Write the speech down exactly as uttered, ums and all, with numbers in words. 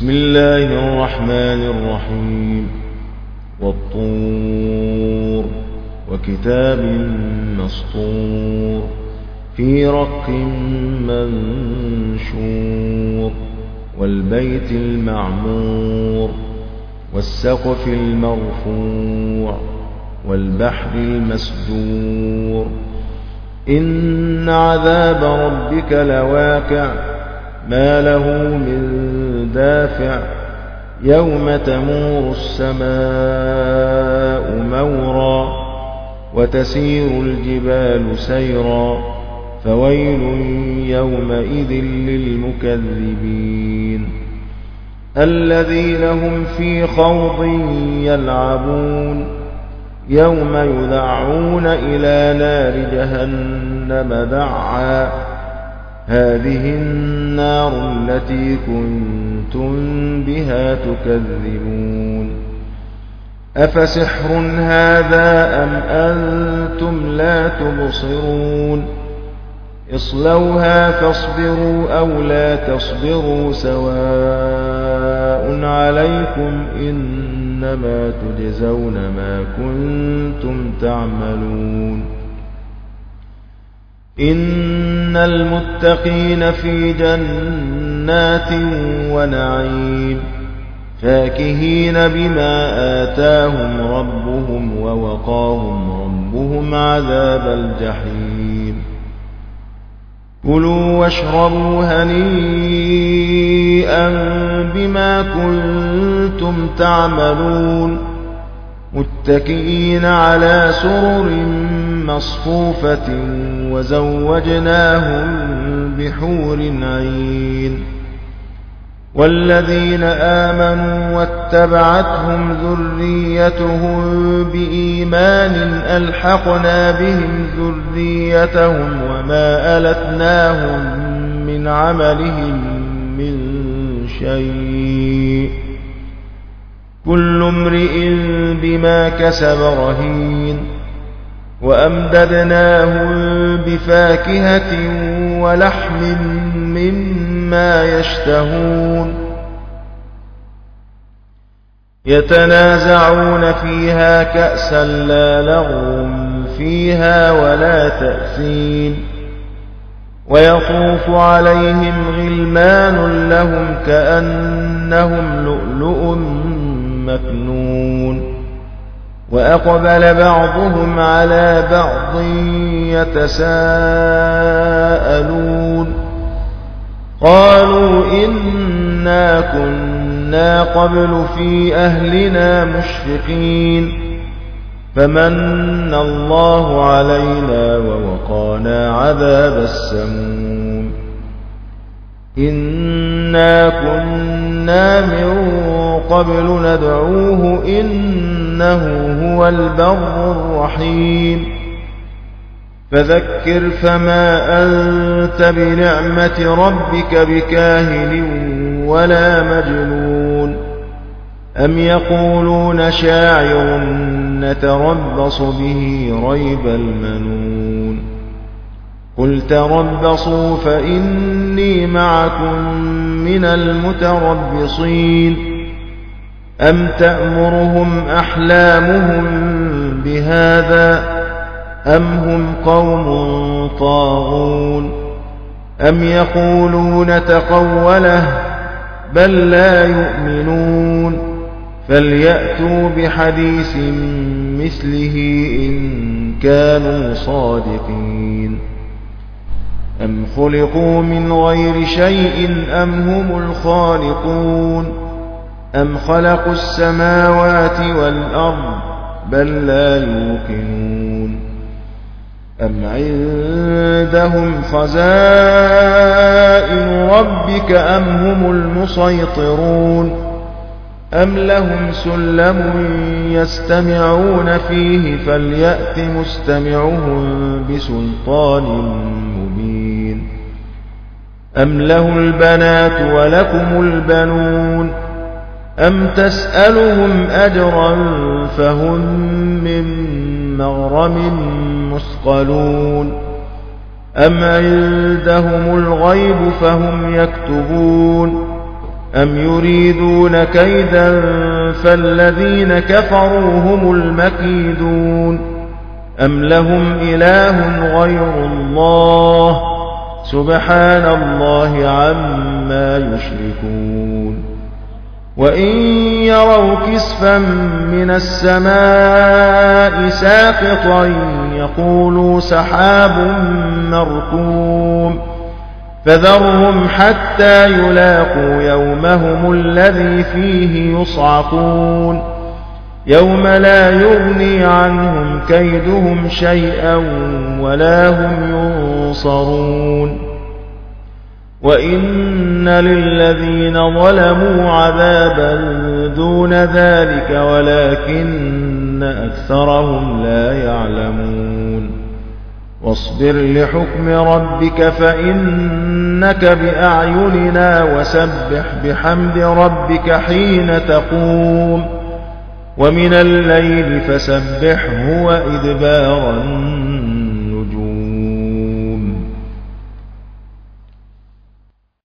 بسم الله الرحمن الرحيم والطور وكتاب مسطور في رق منشور والبيت المعمور والسقف المرفوع والبحر المسجور إن عذاب ربك لواقع ما له من دافع يوم تمور السماء مورا وتسير الجبال سيرا فويل يومئذ للمكذبين الذين هم في خوض يلعبون يوم يدعون إلى نار جهنم دعا هذه النار التي كنتم بها تكذبون أفسحر هذا أم أنتم لا تبصرون اصلوها فاصبروا أو لا تصبروا سواء عليكم إنما تجزون ما كنتم تعملون إن المتقين في جنات ونعيم فاكهين بما آتاهم ربهم ووقاهم ربهم عذاب الجحيم كلوا واشربوا هنيئا بما كنتم تعملون متكئين على سرر مصفوفة وزوجناهم بحور عين والذين آمنوا واتبعتهم ذريتهم بإيمان ألحقنا بهم ذريتهم وما ألتناهم من عملهم من شيء كل امرئ بما كسب رهين وأمددناهم بفاكهة ولحم مما يشتهون يتنازعون فيها كأسا لا لغو فيها ولا تأثيم ويطوف عليهم غلمان لهم كأنهم لؤلؤ مكنون وأقبل بعضهم على بعض يتساءلون قالوا إنا كنا قبل في أهلنا مشفقين فمن الله علينا ووقانا عذاب السموم إنا كنا من قبل ندعوه إنه هو البر الرحيم فذكر فما أنت بنعمة ربك بكاهن ولا مجنون أم يقولون شاعر نتربص به ريب المنون قل تربصوا فإني معكم من المتربصين أم تأمرهم أحلامهم بهذا أم هم قوم طاغون أم يقولون تقوله بل لا يؤمنون فليأتوا بحديث مثله إن كانوا صادقين أم خلقوا من غير شيء أم هم الخالقون أم خلقوا السماوات والأرض بل لا يوقنون أم عندهم خزائن ربك أم هم المسيطرون أم لهم سلم يستمعون فيه فليأت مستمعهم بسلطان مبين أم له البنات ولكم البنون أم تسألهم أجرا فهم من مغرم مثقلون أم عندهم الغيب فهم يكتبون أم يريدون كيدا فالذين كفروا هم المكيدون أم لهم إله غير الله سبحان الله عما يشركون وإن يروا كسفا من السماء ساقطا يقولوا سحاب مركوم فذرهم حتى يلاقوا يومهم الذي فيه يصعقون يوم لا يغني عنهم كيدهم شيئا ولا هم ينصرون وإن للذين ظلموا عذابا دون ذلك ولكن أكثرهم لا يعلمون واصبر لحكم ربك فإنك بأعيننا وسبح بحمد ربك حين تقوم ومن الليل فسبحه وإدبار النجوم